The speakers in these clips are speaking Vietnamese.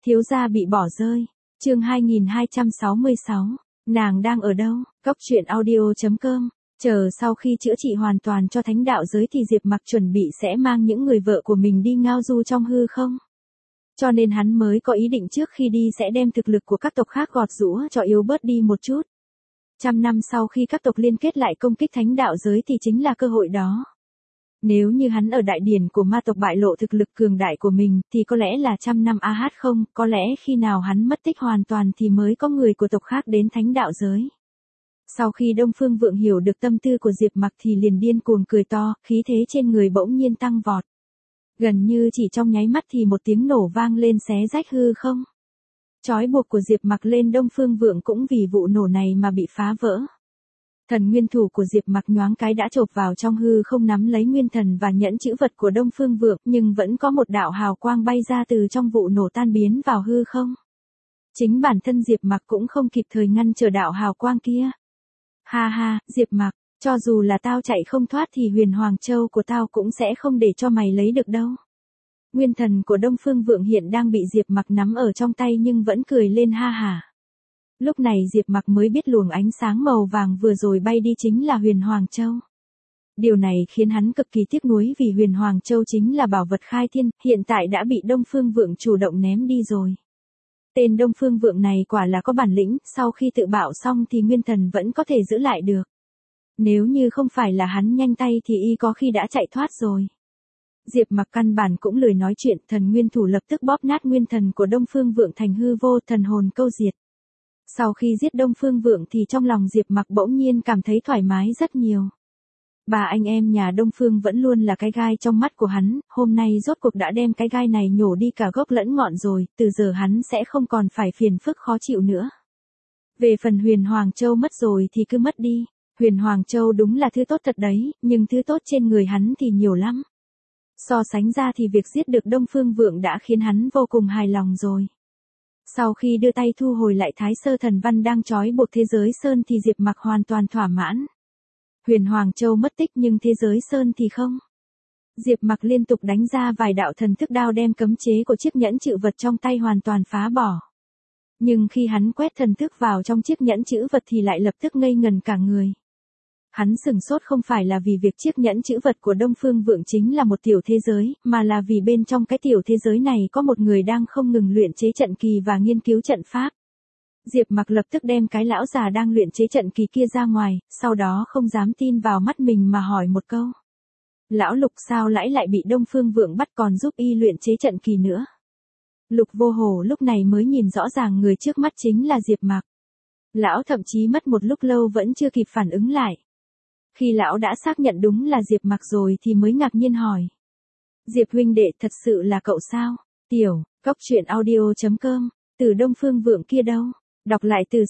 Thiếu gia bị bỏ rơi. Chương 2266. Nàng đang ở đâu? Cốc truyện audio.com. Chờ sau khi chữa trị hoàn toàn cho thánh đạo giới thì Diệp Mặc chuẩn bị sẽ mang những người vợ của mình đi ngao du trong hư không. Cho nên hắn mới có ý định trước khi đi sẽ đem thực lực của các tộc khác gọt giũa cho yếu bớt đi một chút. 100 năm sau khi các tộc liên kết lại công kích thánh đạo giới thì chính là cơ hội đó. Nếu như hắn ở đại điển của ma tộc bại lộ thực lực cường đại của mình thì có lẽ là 100 năm không, có lẽ khi nào hắn mất tích hoàn toàn thì mới có người của tộc khác đến thánh đạo giới. Sau khi Đông Phương Vượng hiểu được tâm tư của Diệp Mặc thì liền điên cuồng cười to, khí thế trên người bỗng nhiên tăng vọt. Gần như chỉ trong nháy mắt thì một tiếng nổ vang lên xé rách hư không. Trói buộc của Diệp Mặc lên Đông Phương Vượng cũng vì vụ nổ này mà bị phá vỡ. Thần nguyên thủ của Diệp Mặc nhoáng cái đã chộp vào trong hư không nắm lấy nguyên thần và nhẫn chữ vật của Đông Phương Vượng, nhưng vẫn có một đạo hào quang bay ra từ trong vụ nổ tan biến vào hư không. Chính bản thân Diệp Mặc cũng không kịp thời ngăn trở đạo hào quang kia. Ha ha, Diệp Mặc, cho dù là tao chạy không thoát thì Huyền Hoàng Châu của tao cũng sẽ không để cho mày lấy được đâu. Nguyên thần của Đông Phương Vượng hiện đang bị Diệp Mặc nắm ở trong tay nhưng vẫn cười lên ha hả. Lúc này Diệp Mặc mới biết luồng ánh sáng màu vàng vừa rồi bay đi chính là Huyền Hoàng Châu. Điều này khiến hắn cực kỳ tiếc nuối vì Huyền Hoàng Châu chính là bảo vật khai thiên, hiện tại đã bị Đông Phương Vượng chủ động ném đi rồi. Tên Đông Phương Vượng này quả là có bản lĩnh, sau khi tự bạo xong thì nguyên thần vẫn có thể giữ lại được. Nếu như không phải là hắn nhanh tay thì y có khi đã chạy thoát rồi. Diệp Mặc căn bản cũng lười nói chuyện, thần nguyên thủ lập tức bóp nát nguyên thần của Đông Phương Vượng thành hư vô, thần hồn câu diệt. Sau khi giết Đông Phương Vượng thì trong lòng Diệp Mặc bỗng nhiên cảm thấy thoải mái rất nhiều. Bà anh em nhà Đông Phương vẫn luôn là cái gai trong mắt của hắn, hôm nay rốt cuộc đã đem cái gai này nhổ đi cả gốc lẫn ngọn rồi, từ giờ hắn sẽ không còn phải phiền phức khó chịu nữa. Về phần Huyền Hoàng Châu mất rồi thì cứ mất đi, Huyền Hoàng Châu đúng là thứ tốt thật đấy, nhưng thứ tốt trên người hắn thì nhiều lắm. So sánh ra thì việc giết được Đông Phương Vượng đã khiến hắn vô cùng hài lòng rồi. Sau khi đưa tay thu hồi lại Thái Sơ Thần Văn đang trói buộc thế giới Sơn thì Diệp Mặc hoàn toàn thỏa mãn. Huyền Hoàng Châu mất tích nhưng thế giới Sơn thì không. Diệp Mặc liên tục đánh ra vài đạo thần thức đao đem cấm chế của chiếc nhẫn chữ vật trong tay hoàn toàn phá bỏ. Nhưng khi hắn quét thần thức vào trong chiếc nhẫn chữ vật thì lại lập tức ngây ngần cả người. Hắn sửng sốt không phải là vì việc chiếc nhẫn chữ vật của Đông Phương Vượng chính là một tiểu thế giới, mà là vì bên trong cái tiểu thế giới này có một người đang không ngừng luyện chế trận kỳ và nghiên cứu trận pháp. Diệp Mặc lập tức đem cái lão già đang luyện chế trận kỳ kia ra ngoài, sau đó không dám tin vào mắt mình mà hỏi một câu. Lão Lục sao lại bị Đông Phương Vượng bắt còn giúp y luyện chế trận kỳ nữa? Lục Vô Hổ lúc này mới nhìn rõ ràng người trước mắt chính là Diệp Mặc. Lão thậm chí mất một lúc lâu vẫn chưa kịp phản ứng lại. Khi lão đã xác nhận đúng là Diệp Mặc rồi thì mới ngạc nhiên hỏi. Diệp huynh đệ thật sự là cậu sao? Tiểu, Cốc truyện audio.com, từ Đông Phương Vượng kia đâu? Đọc lại từ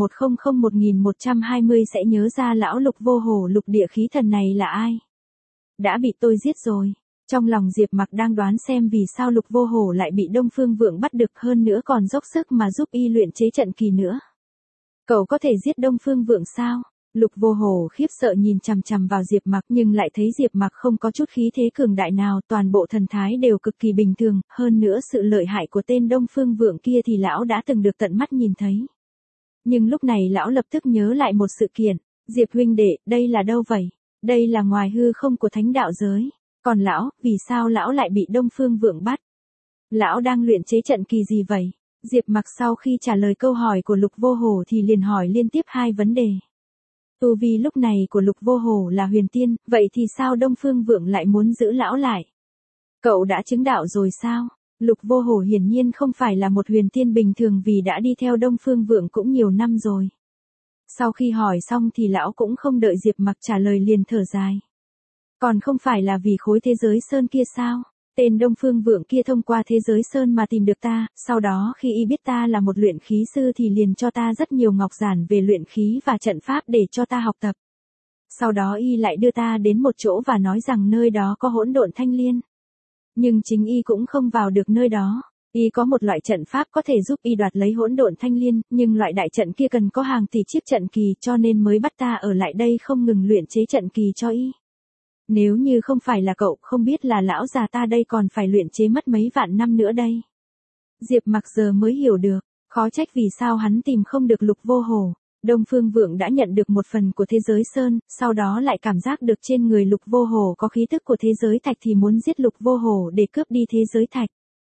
C11001120 sẽ nhớ ra lão Lục Vô Hổ Lục Địa Khí Thần này là ai. Đã bị tôi giết rồi. Trong lòng Diệp Mặc đang đoán xem vì sao Lục Vô Hổ lại bị Đông Phương Vượng bắt được hơn nữa còn dốc sức mà giúp y luyện chế trận kỳ nữa. Cậu có thể giết Đông Phương Vượng sao? Lục Vô Hổ khiếp sợ nhìn chằm chằm vào Diệp Mặc nhưng lại thấy Diệp Mặc không có chút khí thế cường đại nào, toàn bộ thần thái đều cực kỳ bình thường, hơn nữa sự lợi hại của tên Đông Phương Vượng kia thì lão đã từng được tận mắt nhìn thấy. Nhưng lúc này lão lập tức nhớ lại một sự kiện, Diệp huynh đệ, đây là đâu vậy? Đây là ngoài hư không của thánh đạo giới, còn lão, vì sao lão lại bị Đông Phương Vượng bắt? Lão đang luyện chế trận kỳ gì vậy? Diệp Mặc sau khi trả lời câu hỏi của Lục Vô Hổ thì liền hỏi liên tiếp hai vấn đề. Tu vi lúc này của Lục Vô Hổ là huyền tiên, vậy thì sao Đông Phương Vượng lại muốn giữ lão lại? Cậu đã chứng đạo rồi sao? Lục Vô Hổ hiển nhiên không phải là một huyền tiên bình thường vì đã đi theo Đông Phương Vượng cũng nhiều năm rồi. Sau khi hỏi xong thì lão cũng không đợi Diệp Mặc trả lời liền thở dài. Còn không phải là vì khối thế giới Sơn kia sao? Tên Đông Phương Vượng kia thông qua thế giới Sơn mà tìm được ta, sau đó khi y biết ta là một luyện khí sư thì liền cho ta rất nhiều ngọc giản về luyện khí và trận pháp để cho ta học tập. Sau đó y lại đưa ta đến một chỗ và nói rằng nơi đó có hỗn độn thanh liên. Nhưng chính y cũng không vào được nơi đó. Y có một loại trận pháp có thể giúp y đoạt lấy hỗn độn thanh liên, nhưng loại đại trận kia cần có hàng tỷ chiếc trận kỳ cho nên mới bắt ta ở lại đây không ngừng luyện chế trận kỳ cho y. Nếu như không phải là cậu, không biết là lão già ta đây còn phải luyện chế mất mấy vạn năm nữa đây. Diệp Mặc giờ mới hiểu được, khó trách vì sao hắn tìm không được Lục Vô Hổ. Đông Phương Vượng đã nhận được một phần của thế giới sơn, sau đó lại cảm giác được trên người Lục Vô Hổ có khí tức của thế giới thạch thì muốn giết Lục Vô Hổ để cướp đi thế giới thạch.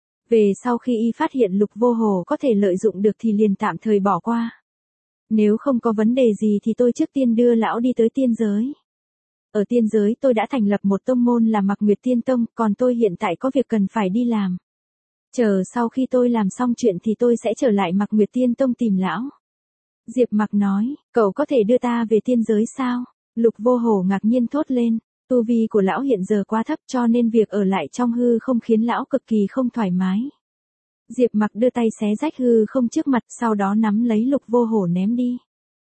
Về sau khi y phát hiện Lục Vô Hổ có thể lợi dụng được thì liền tạm thời bỏ qua. Nếu không có vấn đề gì thì tôi trước tiên đưa lão đi tới tiên giới. Ở tiên giới tôi đã thành lập một tông môn là Mạc Nguyệt Tiên Tông, còn tôi hiện tại có việc cần phải đi làm. Chờ sau khi tôi làm xong chuyện thì tôi sẽ trở lại Mạc Nguyệt Tiên Tông tìm lão. Diệp Mặc nói, cậu có thể đưa ta về tiên giới sao? Lục Vô Hổ ngạc nhiên thốt lên, tu vi của lão hiện giờ quá thấp cho nên việc ở lại trong hư không khiến lão cực kỳ không thoải mái. Diệp Mặc đưa tay xé rách hư không trước mặt, sau đó nắm lấy Lục Vô Hổ ném đi.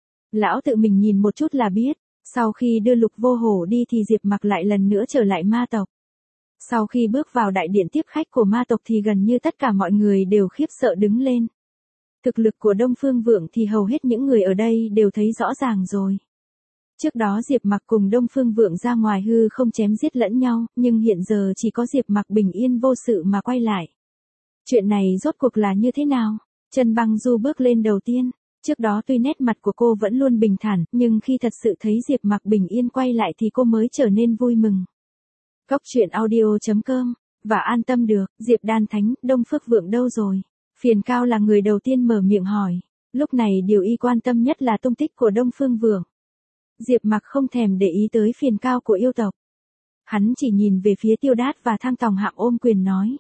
Lão tự mình nhìn một chút là biết, sau khi đưa Lục Vô Hổ đi thì Diệp Mặc lại lần nữa trở lại ma tộc. Sau khi bước vào đại điện tiếp khách của ma tộc thì gần như tất cả mọi người đều khiếp sợ đứng lên. Thực lực của Đông Phương Vượng thì hầu hết những người ở đây đều thấy rõ ràng rồi. Trước đó Diệp Mặc cùng Đông Phương Vượng ra ngoài hư không chém giết lẫn nhau, nhưng hiện giờ chỉ có Diệp Mặc bình yên vô sự mà quay lại. Chuyện này rốt cuộc là như thế nào? Trần Băng Du bước lên đầu tiên. Trước đó tuy nét mặt của cô vẫn luôn bình thản, nhưng khi thật sự thấy Diệp Mặc bình yên quay lại thì cô mới trở nên vui mừng. Cốc truyện audio.com, và an tâm được, Diệp Đan Thánh, Đông Phương Vượng đâu rồi? Phiền Cao là người đầu tiên mở miệng hỏi. Lúc này điều y quan tâm nhất là tung tích của Đông Phương Vượng. Diệp Mặc không thèm để ý tới Phiền Cao của yêu tộc. Hắn chỉ nhìn về phía Tiêu Đát và Thang Tòng Hạm ôm quyền nói.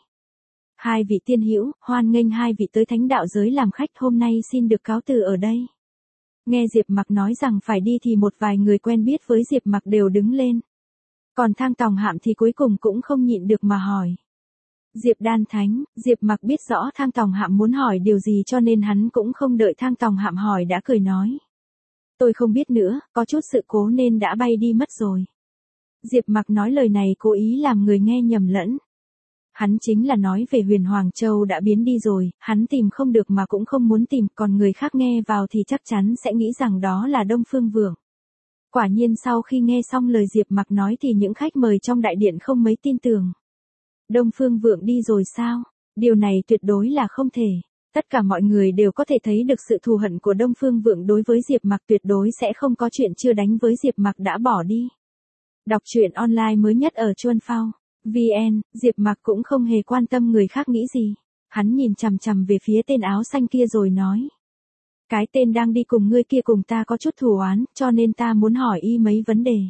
Hai vị tiên hữu, hoan nghênh hai vị tới thánh đạo giới làm khách, hôm nay xin được cáo từ ở đây. Nghe Diệp Mặc nói rằng phải đi thì một vài người quen biết với Diệp Mặc đều đứng lên. Còn Thang Tòng Hạm thì cuối cùng cũng không nhịn được mà hỏi. Diệp Đan Thánh, Diệp Mặc biết rõ Thang Tòng Hạm muốn hỏi điều gì cho nên hắn cũng không đợi Thang Tòng Hạm hỏi đã cười nói. Tôi không biết nữa, có chút sự cố nên đã bay đi mất rồi. Diệp Mặc nói lời này cố ý làm người nghe nhầm lẫn. Hắn chính là nói về Huyền Hoàng Châu đã biến đi rồi, hắn tìm không được mà cũng không muốn tìm, còn người khác nghe vào thì chắc chắn sẽ nghĩ rằng đó là Đông Phương Vượng. Quả nhiên sau khi nghe xong lời Diệp Mặc nói thì những khách mời trong đại điện không mấy tin tưởng. Đông Phương Vượng đi rồi sao? Điều này tuyệt đối là không thể. Tất cả mọi người đều có thể thấy được sự thù hận của Đông Phương Vượng đối với Diệp Mặc, tuyệt đối sẽ không có chuyện chưa đánh với Diệp Mặc đã bỏ đi. Đọc truyện online mới nhất ở Chuan Phao VN, Diệp Mặc cũng không hề quan tâm người khác nghĩ gì. Hắn nhìn chằm chằm về phía tên áo xanh kia rồi nói. Cái tên đang đi cùng ngươi kia cùng ta có chút thù oán, cho nên ta muốn hỏi y mấy vấn đề.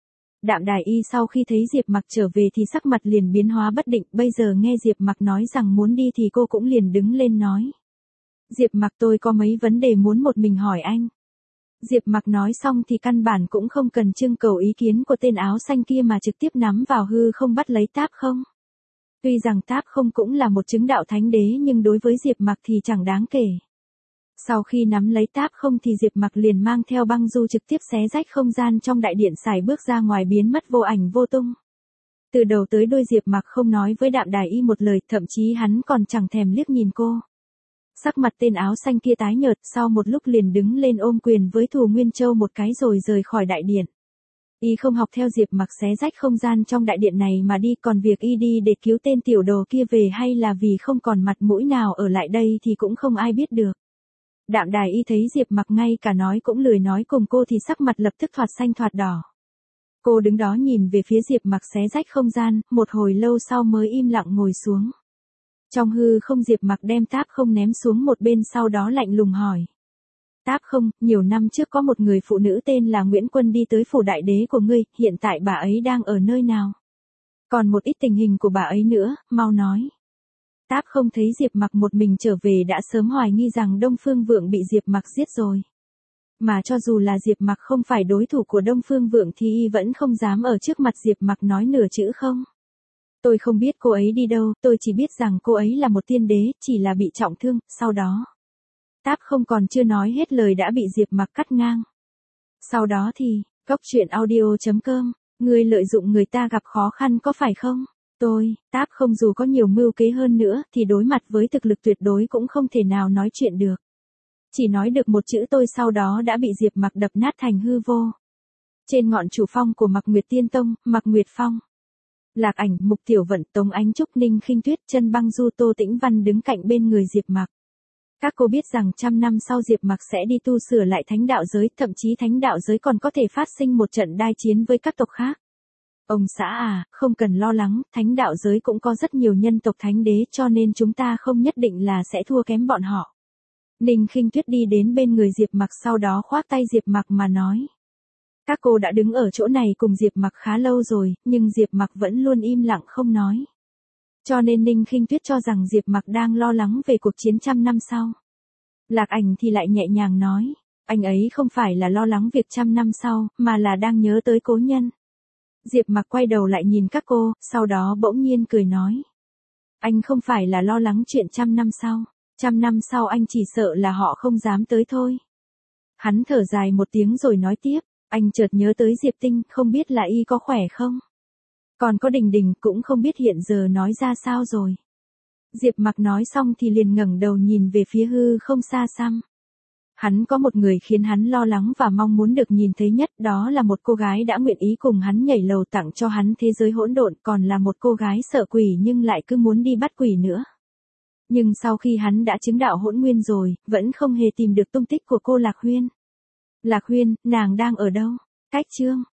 Đạm Đài Y sau khi thấy Diệp Mặc trở về thì sắc mặt liền biến hóa bất định, bây giờ nghe Diệp Mặc nói rằng muốn đi thì cô cũng liền đứng lên nói. Diệp Mặc, tôi có mấy vấn đề muốn một mình hỏi anh. Diệp Mặc nói xong thì căn bản cũng không cần trưng cầu ý kiến của tên áo xanh kia mà trực tiếp nắm vào hư không bắt lấy Táp Không. Tuy rằng Táp Không cũng là một chứng đạo thánh đế nhưng đối với Diệp Mặc thì chẳng đáng kể. Sau khi nắm lấy Táp Không thì Diệp Mặc liền mang theo băng du trực tiếp xé rách không gian trong đại điện, xài bước ra ngoài biến mất vô ảnh vô tung. Từ đầu tới đuôi Diệp Mặc không nói với Đạm Đài Y một lời, thậm chí hắn còn chẳng thèm liếc nhìn cô. Sắc mặt tên áo xanh kia tái nhợt, sau một lúc liền đứng lên ôm quyền với Thù Nguyên Châu một cái rồi rời khỏi đại điện. Y không học theo Diệp Mặc xé rách không gian trong đại điện này mà đi, còn việc y đi để cứu tên tiểu đồ kia về hay là vì không còn mặt mũi nào ở lại đây thì cũng không ai biết được. Đạm Đài Y thấy Diệp Mặc ngay cả nói cũng lười nói cùng cô thì sắc mặt lập tức thoạt xanh thoạt đỏ. Cô đứng đó nhìn về phía Diệp Mặc xé rách không gian, một hồi lâu sau mới im lặng ngồi xuống. Trong hư không Diệp Mặc đem Táp Không ném xuống một bên, sau đó lạnh lùng hỏi. Táp Không, nhiều năm trước có một người phụ nữ tên là Nguyễn Quân đi tới phủ đại đế của ngươi, hiện tại bà ấy đang ở nơi nào? Còn một ít tình hình của bà ấy nữa, mau nói. Táp Không thấy Diệp Mặc một mình trở về đã sớm hoài nghi rằng Đông Phương Vượng bị Diệp Mặc giết rồi. Mà cho dù là Diệp Mặc không phải đối thủ của Đông Phương Vượng thì y vẫn không dám ở trước mặt Diệp Mặc nói nửa chữ không. Tôi không biết cô ấy đi đâu, tôi chỉ biết rằng cô ấy là một tiên đế, chỉ là bị trọng thương, sau đó. Táp Không còn chưa nói hết lời đã bị Diệp Mặc cắt ngang. Sau đó thì, cốc truyện audio.com, ngươi lợi dụng người ta gặp khó khăn có phải không? Tôi, Táp Không dù có nhiều mưu kế hơn nữa thì đối mặt với thực lực tuyệt đối cũng không thể nào nói chuyện được. Chỉ nói được một chữ tôi sau đó đã bị Diệp Mặc đập nát thành hư vô. Trên ngọn chủ phong của Mạc Nguyệt Tiên Tông, Mạc Nguyệt Phong. Lạc Ảnh, Mục Tiểu Vận, Tống Ánh Trúc, Ninh Khinh Tuyết, Chân Băng Du, Tô Tĩnh Văn đứng cạnh bên người Diệp Mặc. Các cô biết rằng 100 năm sau Diệp Mặc sẽ đi tu sửa lại thánh đạo giới, thậm chí thánh đạo giới còn có thể phát sinh một trận đai chiến với các tộc khác. Ông xã à, không cần lo lắng, thánh đạo giới cũng có rất nhiều nhân tộc thánh đế cho nên chúng ta không nhất định là sẽ thua kém bọn họ. Ninh Khinh Tuyết đi đến bên người Diệp Mặc sau đó khoác tay Diệp Mặc mà nói. Các cô đã đứng ở chỗ này cùng Diệp Mặc khá lâu rồi, nhưng Diệp Mặc vẫn luôn im lặng không nói. Cho nên Ninh Khinh Tuyết cho rằng Diệp Mặc đang lo lắng về cuộc chiến 100 năm sau. Lạc Ảnh thì lại nhẹ nhàng nói, anh ấy không phải là lo lắng việc 100 năm sau, mà là đang nhớ tới cố nhân. Diệp Mặc quay đầu lại nhìn các cô, sau đó bỗng nhiên cười nói. Anh không phải là lo lắng chuyện 100 năm sau, 100 năm sau anh chỉ sợ là họ không dám tới thôi. Hắn thở dài một tiếng rồi nói tiếp, anh chợt nhớ tới Diệp Tinh, không biết là y có khỏe không? Còn có Đình Đình cũng không biết hiện giờ nói ra sao rồi. Diệp Mặc nói xong thì liền ngẩng đầu nhìn về phía hư không xa xăm. Hắn có một người khiến hắn lo lắng và mong muốn được nhìn thấy nhất, đó là một cô gái đã nguyện ý cùng hắn nhảy lầu tặng cho hắn thế giới hỗn độn, còn là một cô gái sợ quỷ nhưng lại cứ muốn đi bắt quỷ nữa. Nhưng sau khi hắn đã chứng đạo hỗn nguyên rồi, vẫn không hề tìm được tung tích của cô Lạc Huyên. Lạc Huyên, nàng đang ở đâu? Cách chương